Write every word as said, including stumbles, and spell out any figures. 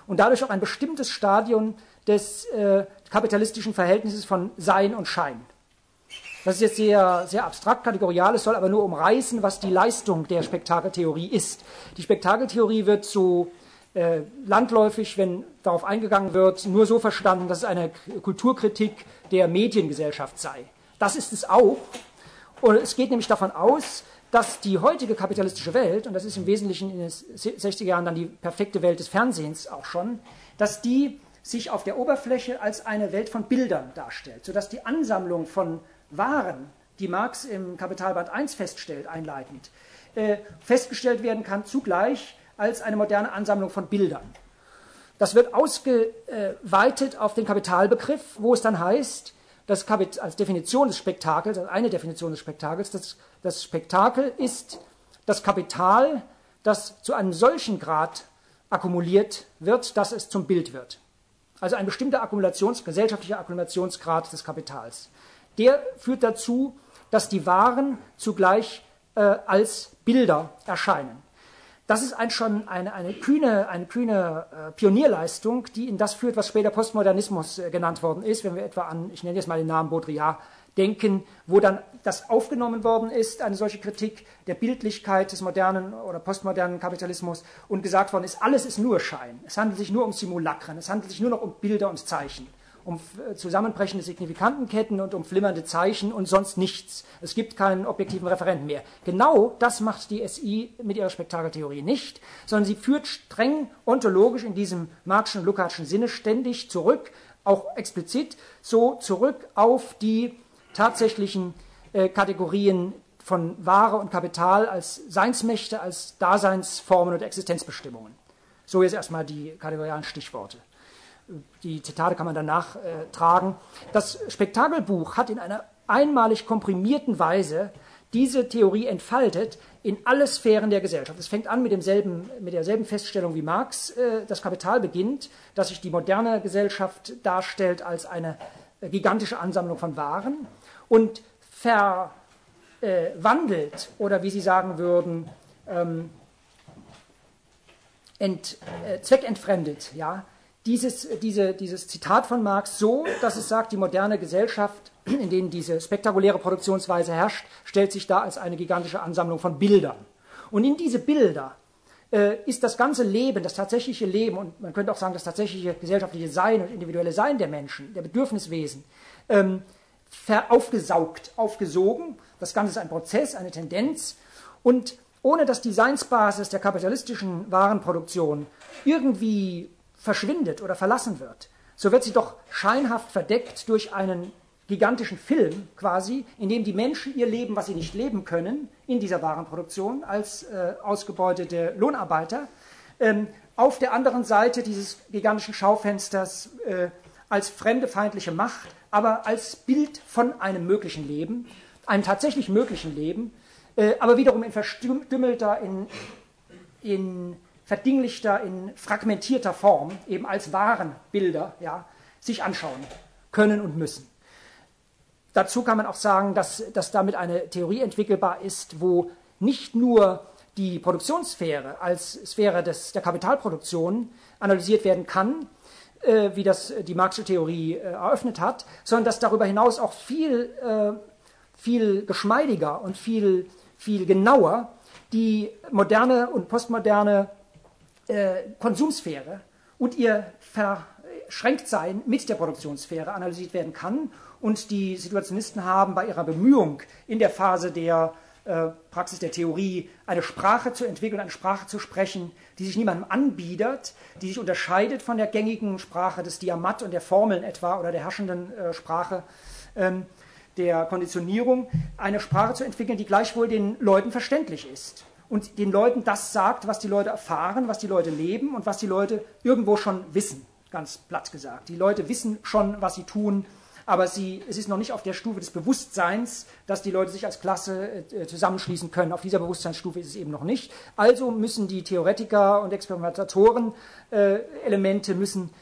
und dadurch auch ein bestimmtes Stadium des äh, kapitalistischen Verhältnisses von Sein und Schein. Das ist jetzt sehr, sehr abstrakt, kategorial, es soll aber nur umreißen, was die Leistung der Spektakeltheorie ist. Die Spektakeltheorie wird so äh, landläufig, wenn darauf eingegangen wird, nur so verstanden, dass es eine Kulturkritik der Mediengesellschaft sei. Das ist es auch. Und es geht nämlich davon aus, dass die heutige kapitalistische Welt, und das ist im Wesentlichen in den sechziger Jahren dann die perfekte Welt des Fernsehens auch schon, dass die sich auf der Oberfläche als eine Welt von Bildern darstellt, sodass die Ansammlung von Waren, die Marx im Kapitalband eins feststellt, einleitend, äh, festgestellt werden kann, zugleich als eine moderne Ansammlung von Bildern. Das wird ausgeweitet auf den Kapitalbegriff, wo es dann heißt, das Kapit- als Definition des Spektakels, als eine Definition des Spektakels, das, das Spektakel ist das Kapital, das zu einem solchen Grad akkumuliert wird, dass es zum Bild wird. Also ein bestimmter Akkumulations-, gesellschaftlicher Akkumulationsgrad des Kapitals. Der führt dazu, dass die Waren zugleich äh, als Bilder erscheinen. Das ist ein, schon eine, eine kühne, eine kühne äh, Pionierleistung, die in das führt, was später Postmodernismus äh, genannt worden ist, wenn wir etwa an, ich nenne jetzt mal den Namen Baudrillard, denken, wo dann das aufgenommen worden ist, eine solche Kritik der Bildlichkeit des modernen oder postmodernen Kapitalismus und gesagt worden ist, alles ist nur Schein. Es handelt sich nur um Simulakren, es handelt sich nur noch um Bilder und Zeichen, um zusammenbrechende Signifikantenketten und um flimmernde Zeichen und sonst nichts. Es gibt keinen objektiven Referenten mehr. Genau das macht die S I mit ihrer Spektakeltheorie nicht, sondern sie führt streng ontologisch in diesem Marxischen und Lukácschen Sinne ständig zurück, auch explizit so zurück auf die tatsächlichen äh, Kategorien von Ware und Kapital als Seinsmächte, als Daseinsformen und Existenzbestimmungen. So jetzt erstmal die kategorialen Stichworte. Die Zitate kann man danach äh, tragen. Das Spektakelbuch hat in einer einmalig komprimierten Weise diese Theorie entfaltet in alle Sphären der Gesellschaft. Es fängt an mit, demselben, mit derselben Feststellung wie Marx. Äh, das Kapital beginnt, dass sich die moderne Gesellschaft darstellt als eine äh, gigantische Ansammlung von Waren und verwandelt, äh, oder wie Sie sagen würden, ähm, ent, äh, zweckentfremdet, ja, Dieses, diese, dieses Zitat von Marx so, dass es sagt, die moderne Gesellschaft, in denen diese spektakuläre Produktionsweise herrscht, stellt sich da als eine gigantische Ansammlung von Bildern. Und in diese Bilder äh, ist das ganze Leben, das tatsächliche Leben und man könnte auch sagen, das tatsächliche gesellschaftliche Sein und individuelle Sein der Menschen, der Bedürfniswesen, ähm, aufgesaugt, aufgesogen. Das Ganze ist ein Prozess, eine Tendenz. Und ohne dass die Seinsbasis der kapitalistischen Warenproduktion irgendwie verschwindet oder verlassen wird, so wird sie doch scheinhaft verdeckt durch einen gigantischen Film quasi, in dem die Menschen ihr Leben, was sie nicht leben können, in dieser Warenproduktion als äh, ausgebeutete Lohnarbeiter, ähm, auf der anderen Seite dieses gigantischen Schaufensters äh, als fremde, feindliche Macht, aber als Bild von einem möglichen Leben, einem tatsächlich möglichen Leben, äh, aber wiederum in verstümmelter, in, in verdinglichter, in fragmentierter Form, eben als Warenbilder, ja, sich anschauen können und müssen. Dazu kann man auch sagen, dass, dass damit eine Theorie entwickelbar ist, wo nicht nur die Produktionssphäre als Sphäre des, der Kapitalproduktion analysiert werden kann, äh, wie das die Marxische Theorie äh, eröffnet hat, sondern dass darüber hinaus auch viel, äh, viel geschmeidiger und viel, viel genauer die moderne und postmoderne Äh, Konsumsphäre und ihr Verschränktsein mit der Produktionssphäre analysiert werden kann. Und die Situationisten haben bei ihrer Bemühung in der Phase der äh, Praxis der Theorie eine Sprache zu entwickeln, eine Sprache zu sprechen, die sich niemandem anbietet, die sich unterscheidet von der gängigen Sprache des Diamat und der Formeln etwa oder der herrschenden äh, Sprache ähm, der Konditionierung, eine Sprache zu entwickeln, die gleichwohl den Leuten verständlich ist. Und den Leuten das sagt, was die Leute erfahren, was die Leute leben und was die Leute irgendwo schon wissen, ganz platt gesagt. Die Leute wissen schon, was sie tun, aber sie, es ist noch nicht auf der Stufe des Bewusstseins, dass die Leute sich als Klasse äh, zusammenschließen können. Auf dieser Bewusstseinsstufe ist es eben noch nicht. Also müssen die Theoretiker und Experimentatoren äh, Elemente müssen